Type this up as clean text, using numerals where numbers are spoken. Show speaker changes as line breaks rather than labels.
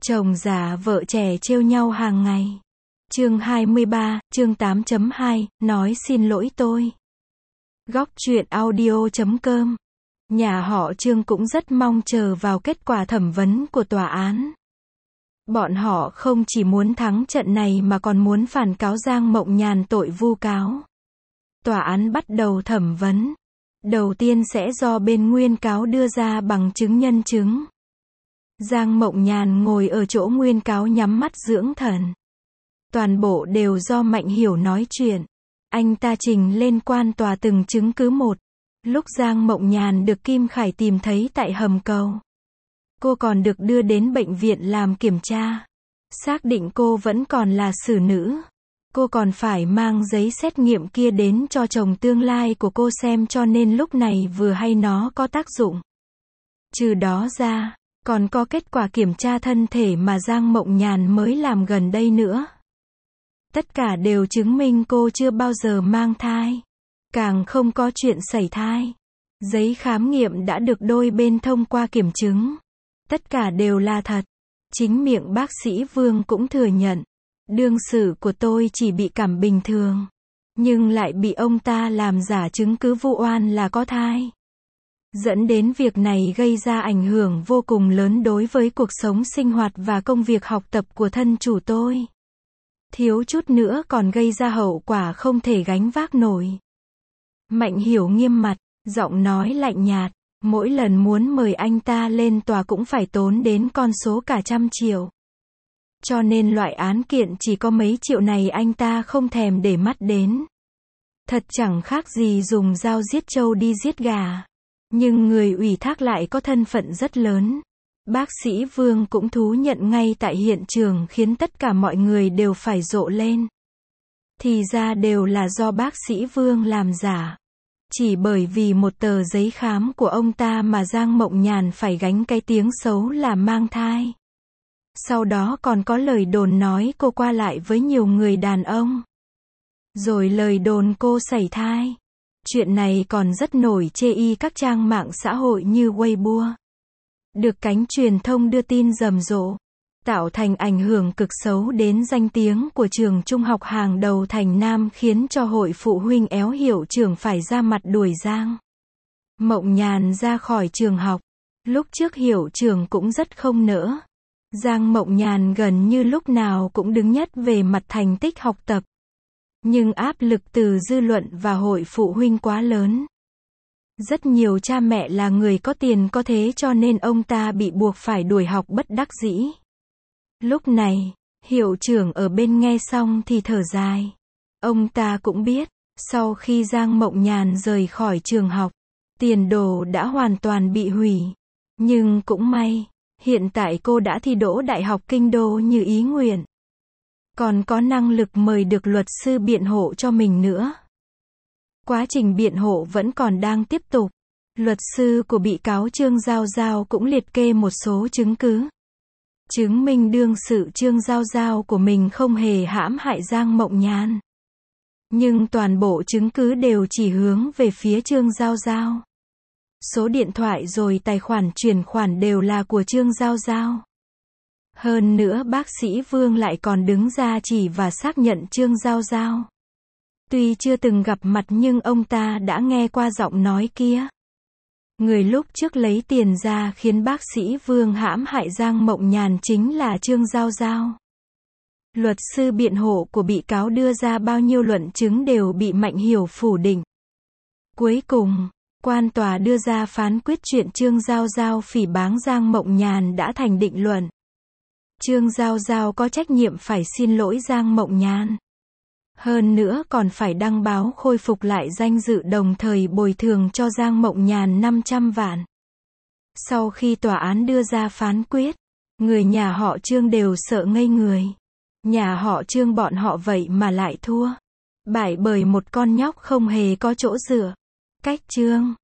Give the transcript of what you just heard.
Chồng già vợ trẻ trêu nhau hàng ngày. Chương 23, chương 8.2, nói xin lỗi tôi. Góc truyện audio.com. Nhà họ Trương cũng rất mong chờ vào kết quả thẩm vấn của tòa án. Bọn họ không chỉ muốn thắng trận này mà còn muốn phản cáo Giang Mộng Nhàn tội vu cáo. Tòa án bắt đầu thẩm vấn. Đầu tiên sẽ do bên nguyên cáo đưa ra bằng chứng nhân chứng. Giang Mộng Nhàn ngồi ở chỗ nguyên cáo nhắm mắt dưỡng thần. Toàn bộ đều do Mạnh Hiểu nói chuyện. Anh ta trình lên quan tòa từng chứng cứ một. Lúc Giang Mộng Nhàn được Kim Khải tìm thấy tại hầm cầu, cô còn được đưa đến bệnh viện làm kiểm tra. Xác định cô vẫn còn là xử nữ. Cô còn phải mang giấy xét nghiệm kia đến cho chồng tương lai của cô xem, cho nên lúc này vừa hay nó có tác dụng. Trừ đó ra, còn có kết quả kiểm tra thân thể mà Giang Mộng Nhàn mới làm gần đây nữa. Tất cả đều chứng minh cô chưa bao giờ mang thai, càng không có chuyện sẩy thai. Giấy khám nghiệm đã được đôi bên thông qua kiểm chứng. Tất cả đều là thật. Chính miệng bác sĩ Vương cũng thừa nhận. Đương sự của tôi chỉ bị cảm bình thường, nhưng lại bị ông ta làm giả chứng cứ vu oan là có thai. Dẫn đến việc này gây ra ảnh hưởng vô cùng lớn đối với cuộc sống sinh hoạt và công việc học tập của thân chủ tôi. Thiếu chút nữa còn gây ra hậu quả không thể gánh vác nổi. Mạnh Hiểu nghiêm mặt, giọng nói lạnh nhạt. Mỗi lần muốn mời anh ta lên tòa cũng phải tốn đến con số cả 100 triệu. Cho nên loại án kiện chỉ có mấy triệu này anh ta không thèm để mắt đến. Thật chẳng khác gì dùng dao giết trâu đi giết gà. Nhưng người ủy thác lại có thân phận rất lớn. Bác sĩ Vương cũng thú nhận ngay tại hiện trường, khiến tất cả mọi người đều phải rộ lên. Thì ra đều là do bác sĩ Vương làm giả. Chỉ bởi vì một tờ giấy khám của ông ta mà Giang Mộng Nhàn phải gánh cái tiếng xấu là mang thai. Sau đó còn có lời đồn nói cô qua lại với nhiều người đàn ông. Rồi lời đồn cô sẩy thai. Chuyện này còn rất nổi chê các trang mạng xã hội như Weibo. Được cánh truyền thông đưa tin rầm rộ, tạo thành ảnh hưởng cực xấu đến danh tiếng của trường trung học hàng đầu thành Nam, khiến cho hội phụ huynh éo hiệu trưởng phải ra mặt đuổi Giang Mộng Nhàn ra khỏi trường học. Lúc trước hiệu trưởng cũng rất không nỡ. Giang Mộng Nhàn gần như lúc nào cũng đứng nhất về mặt thành tích học tập. Nhưng áp lực từ dư luận và hội phụ huynh quá lớn. Rất nhiều cha mẹ là người có tiền có thế, cho nên ông ta bị buộc phải đuổi học bất đắc dĩ. Lúc này, hiệu trưởng ở bên nghe xong thì thở dài. Ông ta cũng biết, sau khi Giang Mộng Nhàn rời khỏi trường học, tiền đồ đã hoàn toàn bị hủy. Nhưng cũng may, hiện tại cô đã thi đỗ Đại học Kinh Đô như ý nguyện. Còn có năng lực mời được luật sư biện hộ cho mình nữa. Quá trình biện hộ vẫn còn đang tiếp tục. Luật sư của bị cáo Trương Giao Giao cũng liệt kê một số chứng cứ, chứng minh đương sự Trương Giao Giao của mình không hề hãm hại Giang Mộng Nhàn. Nhưng toàn bộ chứng cứ đều chỉ hướng về phía Trương Giao Giao. Số điện thoại rồi tài khoản chuyển khoản đều là của Trương Giao Giao. Hơn nữa bác sĩ Vương lại còn đứng ra chỉ và xác nhận Trương Giao Giao. Tuy chưa từng gặp mặt nhưng ông ta đã nghe qua giọng nói kia. Người lúc trước lấy tiền ra khiến bác sĩ Vương hãm hại Giang Mộng Nhàn chính là Trương Giao Giao. Luật sư biện hộ của bị cáo đưa ra bao nhiêu luận chứng đều bị Mạnh Hiểu phủ định. Cuối cùng, quan tòa đưa ra phán quyết chuyện Trương Giao Giao phỉ báng Giang Mộng Nhàn đã thành định luận. Trương Giao Giao có trách nhiệm phải xin lỗi Giang Mộng Nhàn. Hơn nữa còn phải đăng báo khôi phục lại danh dự, đồng thời bồi thường cho Giang Mộng Nhàn 500 vạn. Sau khi tòa án đưa ra phán quyết, người nhà họ Trương đều sợ ngây người. Nhà họ Trương bọn họ vậy mà lại thua. Bại bởi một con nhóc không hề có chỗ dựa. Cách Trương